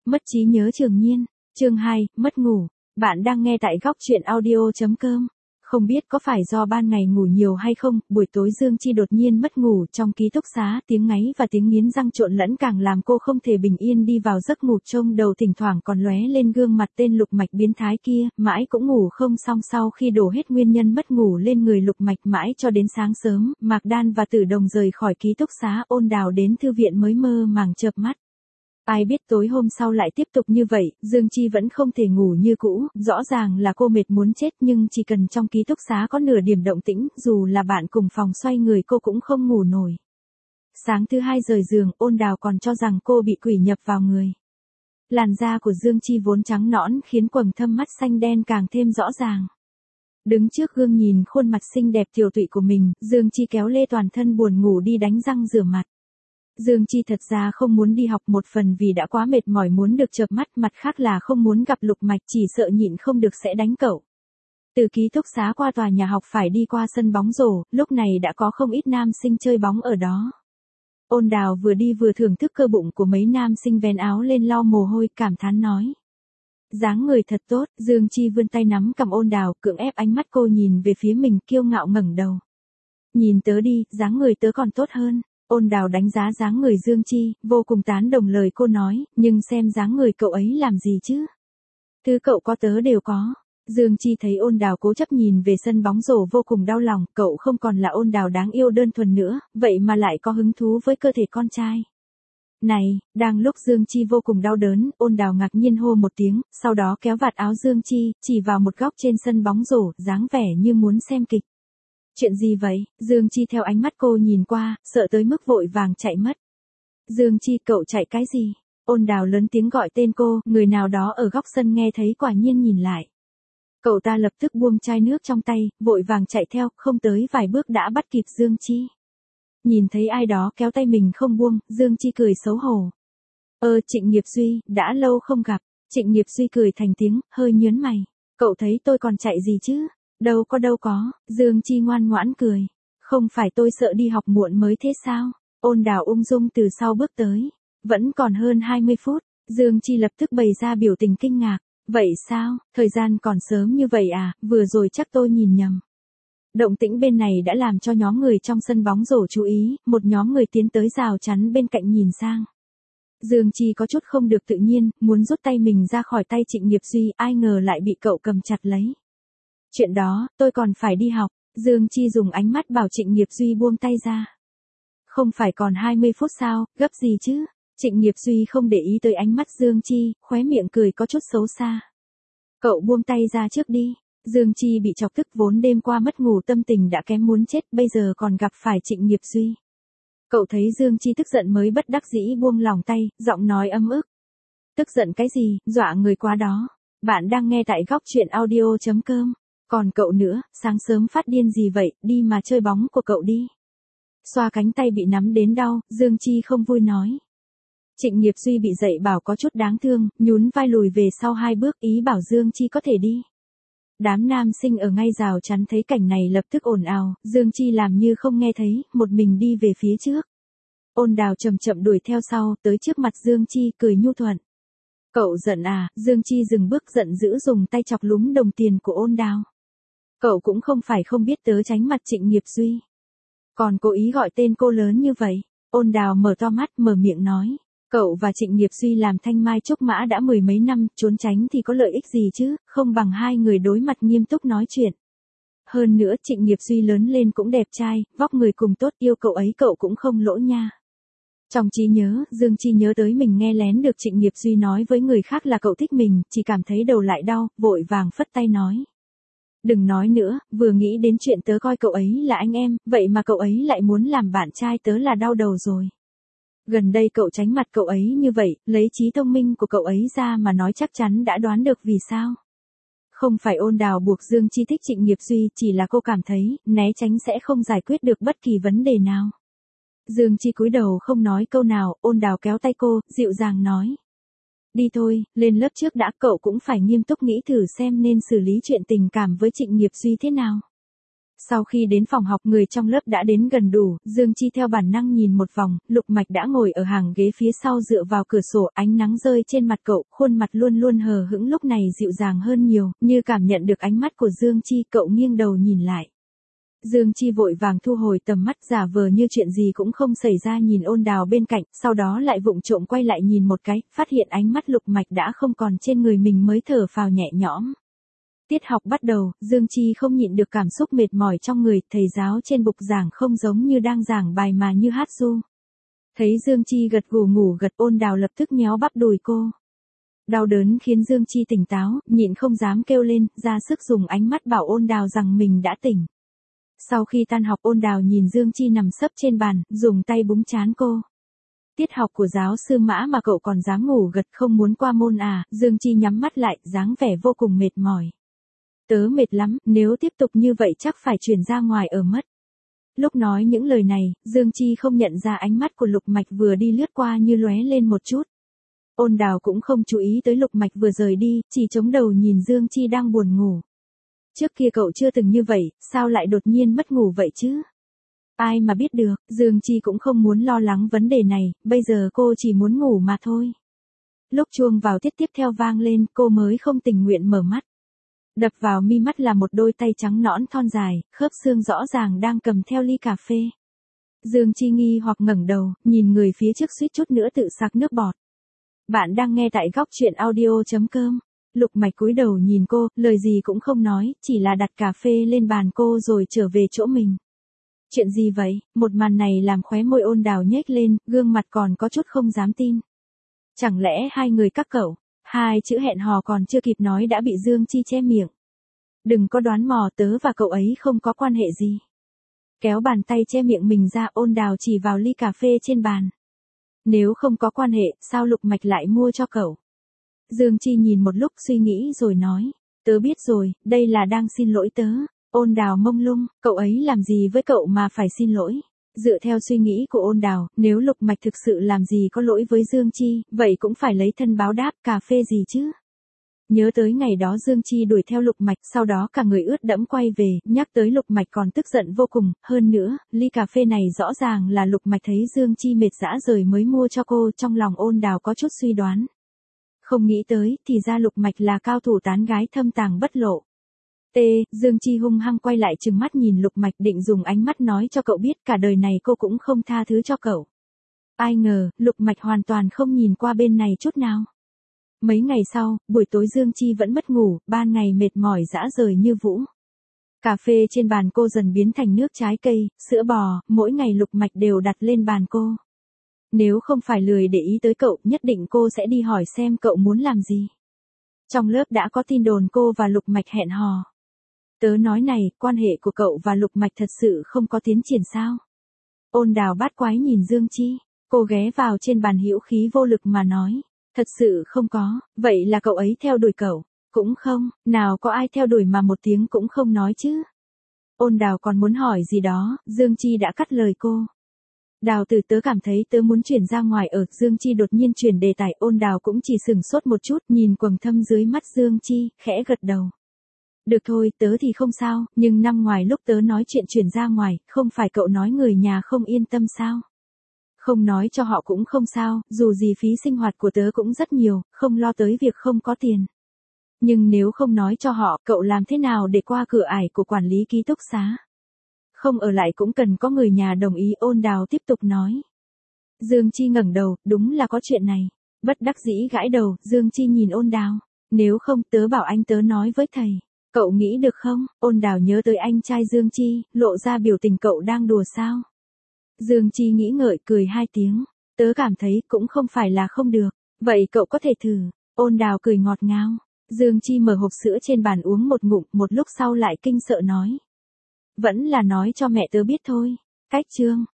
Mất trí nhớ Trường Nhiên, chương 2, mất ngủ. Bạn đang nghe tại góc truyện audio.com. Không biết có phải do ban ngày ngủ nhiều hay không, buổi tối Dương Chi đột nhiên mất ngủ trong ký túc xá, tiếng ngáy và tiếng nghiến răng trộn lẫn càng làm cô không thể bình yên đi vào giấc ngủ, trông đầu thỉnh thoảng còn lóe lên gương mặt tên Lục Mạch biến thái kia, mãi cũng ngủ không xong. Sau khi đổ hết nguyên nhân mất ngủ lên người Lục Mạch mãi cho đến sáng sớm, Mạc Đan và Tử Đồng rời khỏi ký túc xá, Ôn Đào đến thư viện mới mơ màng chợp mắt. Ai biết tối hôm sau lại tiếp tục như vậy, Dương Chi vẫn không thể ngủ như cũ, rõ ràng là cô mệt muốn chết nhưng chỉ cần trong ký túc xá có nửa điểm động tĩnh, dù là bạn cùng phòng xoay người cô cũng không ngủ nổi. Sáng thứ hai rời giường, Ôn Đào còn cho rằng cô bị quỷ nhập vào người. Làn da của Dương Chi vốn trắng nõn khiến quầng thâm mắt xanh đen càng thêm rõ ràng. Đứng trước gương nhìn khuôn mặt xinh đẹp tiều tụy của mình, Dương Chi kéo lê toàn thân buồn ngủ đi đánh răng rửa mặt. Dương Chi thật ra không muốn đi học, một phần vì đã quá mệt mỏi muốn được chợp mắt, mặt khác là không muốn gặp Lục Mạch, chỉ sợ nhịn không được sẽ đánh cậu. Từ ký túc xá qua tòa nhà học phải đi qua sân bóng rổ, lúc này đã có không ít nam sinh chơi bóng ở đó. Ôn Đào vừa đi vừa thưởng thức cơ bụng của mấy nam sinh, vén áo lên lau mồ hôi, cảm thán nói. Dáng người thật tốt. Dương Chi vươn tay nắm cằm Ôn Đào, cưỡng ép ánh mắt cô nhìn về phía mình, kiêu ngạo ngẩng đầu. Nhìn tớ đi, dáng người tớ còn tốt hơn. Ôn Đào đánh giá dáng người Dương Chi, vô cùng tán đồng lời cô nói, nhưng xem dáng người cậu ấy làm gì chứ? Thứ cậu có tớ đều có. Dương Chi thấy Ôn Đào cố chấp nhìn về sân bóng rổ vô cùng đau lòng, cậu không còn là Ôn Đào đáng yêu đơn thuần nữa, vậy mà lại có hứng thú với cơ thể con trai. Này, đang lúc Dương Chi vô cùng đau đớn, Ôn Đào ngạc nhiên hô một tiếng, sau đó kéo vạt áo Dương Chi, chỉ vào một góc trên sân bóng rổ, dáng vẻ như muốn xem kịch. Chuyện gì vậy? Dương Chi theo ánh mắt cô nhìn qua, sợ tới mức vội vàng chạy mất. Dương Chi, cậu chạy cái gì? Ôn Đào lớn tiếng gọi tên cô, người nào đó ở góc sân nghe thấy quả nhiên nhìn lại. Cậu ta lập tức buông chai nước trong tay, vội vàng chạy theo, không tới vài bước đã bắt kịp Dương Chi. Nhìn thấy ai đó kéo tay mình không buông, Dương Chi cười xấu hổ. Trịnh Nghiệp Duy, đã lâu không gặp. Trịnh Nghiệp Duy cười thành tiếng, hơi nhớn mày. Cậu thấy tôi còn chạy gì chứ? Đâu có, Dương Chi ngoan ngoãn cười. Không phải tôi sợ đi học muộn mới thế sao? Ôn Đào ung dung từ sau bước tới. Vẫn còn hơn 20 phút, Dương Chi lập tức bày ra biểu tình kinh ngạc. Vậy sao, thời gian còn sớm như vậy à, vừa rồi chắc tôi nhìn nhầm. Động tĩnh bên này đã làm cho nhóm người trong sân bóng rổ chú ý, một nhóm người tiến tới rào chắn bên cạnh nhìn sang. Dương Chi có chút không được tự nhiên, muốn rút tay mình ra khỏi tay Trịnh Nghiệp Duy, ai ngờ lại bị cậu cầm chặt lấy. Chuyện đó, tôi còn phải đi học. Dương Chi dùng ánh mắt bảo Trịnh Nghiệp Duy buông tay ra. Không phải còn 20 phút sao, gấp gì chứ? Trịnh Nghiệp Duy không để ý tới ánh mắt Dương Chi, khóe miệng cười có chút xấu xa. Cậu buông tay ra trước đi. Dương Chi bị chọc tức, vốn đêm qua mất ngủ tâm tình đã kém muốn chết, bây giờ còn gặp phải Trịnh Nghiệp Duy. Cậu thấy Dương Chi tức giận mới bất đắc dĩ buông lòng tay, giọng nói ấm ức. Tức giận cái gì, dọa người quá đó. Bạn đang nghe tại góc truyện audio.com. Còn cậu nữa, sáng sớm phát điên gì vậy, đi mà chơi bóng của cậu đi. Xoa cánh tay bị nắm đến đau, Dương Chi không vui nói. Trịnh Nghiệp Duy bị dạy bảo có chút đáng thương, nhún vai lùi về sau 2 bước, ý bảo Dương Chi có thể đi. Đám nam sinh ở ngay rào chắn thấy cảnh này lập tức ồn ào, Dương Chi làm như không nghe thấy, một mình đi về phía trước. Ôn Đào chậm chậm đuổi theo sau, tới trước mặt Dương Chi, cười nhu thuận. Cậu giận à? Dương Chi dừng bước, giận dữ dùng tay chọc lúm đồng tiền của Ôn Đào. Cậu cũng không phải không biết tớ tránh mặt Trịnh Nghiệp Duy. Còn cố ý gọi tên cô lớn như vậy. Ôn Đào mở to mắt, mở miệng nói. Cậu và Trịnh Nghiệp Duy làm thanh mai trúc mã đã 10 mấy năm, trốn tránh thì có lợi ích gì chứ, không bằng hai người đối mặt nghiêm túc nói chuyện. Hơn nữa Trịnh Nghiệp Duy lớn lên cũng đẹp trai, vóc người cùng tốt, yêu cậu ấy cậu cũng không lỗ nha. Trong trí nhớ, Dương Chi nhớ tới mình nghe lén được Trịnh Nghiệp Duy nói với người khác là cậu thích mình, chỉ cảm thấy đầu lại đau, vội vàng phất tay nói. Đừng nói nữa, vừa nghĩ đến chuyện tớ coi cậu ấy là anh em, vậy mà cậu ấy lại muốn làm bạn trai tớ là đau đầu rồi. Gần đây cậu tránh mặt cậu ấy như vậy, lấy trí thông minh của cậu ấy ra mà nói chắc chắn đã đoán được vì sao. Không phải Ôn Đào buộc Dương Chi thích Trịnh Nghiệp Duy, chỉ là cô cảm thấy, né tránh sẽ không giải quyết được bất kỳ vấn đề nào. Dương Chi cúi đầu không nói câu nào, Ôn Đào kéo tay cô, dịu dàng nói. Đi thôi, lên lớp trước đã, cậu cũng phải nghiêm túc nghĩ thử xem nên xử lý chuyện tình cảm với Trịnh Nghiệp Duy thế nào. Sau khi đến phòng học người trong lớp đã đến gần đủ, Dương Chi theo bản năng nhìn một vòng, Lục Mạch đã ngồi ở hàng ghế phía sau dựa vào cửa sổ, ánh nắng rơi trên mặt cậu, khuôn mặt luôn luôn hờ hững lúc này dịu dàng hơn nhiều, như cảm nhận được ánh mắt của Dương Chi, cậu nghiêng đầu nhìn lại. Dương Chi vội vàng thu hồi tầm mắt giả vờ như chuyện gì cũng không xảy ra nhìn Ôn Đào bên cạnh, sau đó lại vụng trộm quay lại nhìn một cái, phát hiện ánh mắt Lục Mạch đã không còn trên người mình mới thở phào nhẹ nhõm. Tiết học bắt đầu, Dương Chi không nhịn được cảm xúc mệt mỏi trong người, thầy giáo trên bục giảng không giống như đang giảng bài mà như hát ru. Thấy Dương Chi gật gù ngủ gật, Ôn Đào lập tức nhéo bắp đùi cô. Đau đớn khiến Dương Chi tỉnh táo, nhịn không dám kêu lên, ra sức dùng ánh mắt bảo Ôn Đào rằng mình đã tỉnh. Sau khi tan học Ôn Đào nhìn Dương Chi nằm sấp trên bàn, dùng tay búng trán cô. Tiết học của giáo sư Mã mà cậu còn dám ngủ gật không muốn qua môn à, Dương Chi nhắm mắt lại, dáng vẻ vô cùng mệt mỏi. Tớ mệt lắm, nếu tiếp tục như vậy chắc phải chuyển ra ngoài ở mất. Lúc nói những lời này, Dương Chi không nhận ra ánh mắt của Lục Mạch vừa đi lướt qua như lóe lên một chút. Ôn Đào cũng không chú ý tới Lục Mạch vừa rời đi, chỉ chống đầu nhìn Dương Chi đang buồn ngủ. Trước kia cậu chưa từng như vậy, sao lại đột nhiên mất ngủ vậy chứ? Ai mà biết được, Dương Chi cũng không muốn lo lắng vấn đề này, bây giờ cô chỉ muốn ngủ mà thôi. Lúc chuông vào tiết tiếp theo vang lên, cô mới không tình nguyện mở mắt. Đập vào mi mắt là một đôi tay trắng nõn thon dài, khớp xương rõ ràng đang cầm theo ly cà phê. Dương Chi nghi hoặc ngẩng đầu, nhìn người phía trước suýt chút nữa tự sặc nước bọt. Bạn đang nghe tại góc truyện audio.com. Lục Mạch cúi đầu nhìn cô, lời gì cũng không nói, chỉ là đặt cà phê lên bàn cô rồi trở về chỗ mình. Chuyện gì vậy? Một màn này làm khóe môi Ôn Đào nhếch lên, gương mặt còn có chút không dám tin. Chẳng lẽ hai người các cậu? Hai chữ hẹn hò còn chưa kịp nói đã bị Dương Chi che miệng. Đừng có đoán mò, tớ và cậu ấy không có quan hệ gì. Kéo bàn tay che miệng mình ra, Ôn Đào chỉ vào ly cà phê trên bàn. Nếu không có quan hệ, sao Lục Mạch lại mua cho cậu? Dương Chi nhìn một lúc suy nghĩ rồi nói. Tớ biết rồi, đây là đang xin lỗi tớ. Ôn Đào mông lung, cậu ấy làm gì với cậu mà phải xin lỗi? Dựa theo suy nghĩ của Ôn Đào, nếu Lục Mạch thực sự làm gì có lỗi với Dương Chi, vậy cũng phải lấy thân báo đáp, cà phê gì chứ? Nhớ tới ngày đó Dương Chi đuổi theo Lục Mạch, sau đó cả người ướt đẫm quay về, nhắc tới Lục Mạch còn tức giận vô cùng, hơn nữa, ly cà phê này rõ ràng là Lục Mạch thấy Dương Chi mệt dã rời mới mua cho cô, trong lòng Ôn Đào có chút suy đoán. Không nghĩ tới, thì ra Lục Mạch là cao thủ tán gái thâm tàng bất lộ. Dương Chi hung hăng quay lại trừng mắt nhìn Lục Mạch định dùng ánh mắt nói cho cậu biết cả đời này cô cũng không tha thứ cho cậu. Ai ngờ, Lục Mạch hoàn toàn không nhìn qua bên này chút nào. Mấy ngày sau, buổi tối Dương Chi vẫn mất ngủ, ban ngày mệt mỏi dã rời như vũ. Cà phê trên bàn cô dần biến thành nước trái cây, sữa bò, mỗi ngày Lục Mạch đều đặt lên bàn cô. Nếu không phải lười để ý tới cậu, nhất định cô sẽ đi hỏi xem cậu muốn làm gì. Trong lớp đã có tin đồn cô và Lục Mạch hẹn hò. Tớ nói này, quan hệ của cậu và Lục Mạch thật sự không có tiến triển sao? Ôn Đào bát quái nhìn Dương Chi, cô ghé vào trên bàn hữu khí vô lực mà nói. Thật sự không có, vậy là cậu ấy theo đuổi cậu? Cũng không, nào có ai theo đuổi mà một tiếng cũng không nói chứ. Ôn Đào còn muốn hỏi gì đó, Dương Chi đã cắt lời cô. Đào từ tớ cảm thấy tớ muốn chuyển ra ngoài ở, Dương Chi đột nhiên chuyển đề tài, Ôn Đào cũng chỉ sừng sốt một chút, nhìn quầng thâm dưới mắt Dương Chi, khẽ gật đầu. Được thôi, tớ thì không sao, nhưng năm ngoài lúc tớ nói chuyện chuyển ra ngoài, không phải cậu nói người nhà không yên tâm sao? Không nói cho họ cũng không sao, dù gì phí sinh hoạt của tớ cũng rất nhiều, không lo tới việc không có tiền. Nhưng nếu không nói cho họ, cậu làm thế nào để qua cửa ải của quản lý ký túc xá? Không ở lại cũng cần có người nhà đồng ý, Ôn Đào tiếp tục nói. Dương Chi ngẩng đầu, đúng là có chuyện này. Bất đắc dĩ gãi đầu, Dương Chi nhìn Ôn Đào. Nếu không, tớ bảo anh tớ nói với thầy. Cậu nghĩ được không? Ôn Đào nhớ tới anh trai Dương Chi, lộ ra biểu tình cậu đang đùa sao? Dương Chi nghĩ ngợi cười hai tiếng. Tớ cảm thấy cũng không phải là không được. Vậy cậu có thể thử. Ôn Đào cười ngọt ngào. Dương Chi mở hộp sữa trên bàn uống một ngụm, một lúc sau lại kinh sợ nói. Vẫn là nói cho mẹ tớ biết thôi. Cách chương.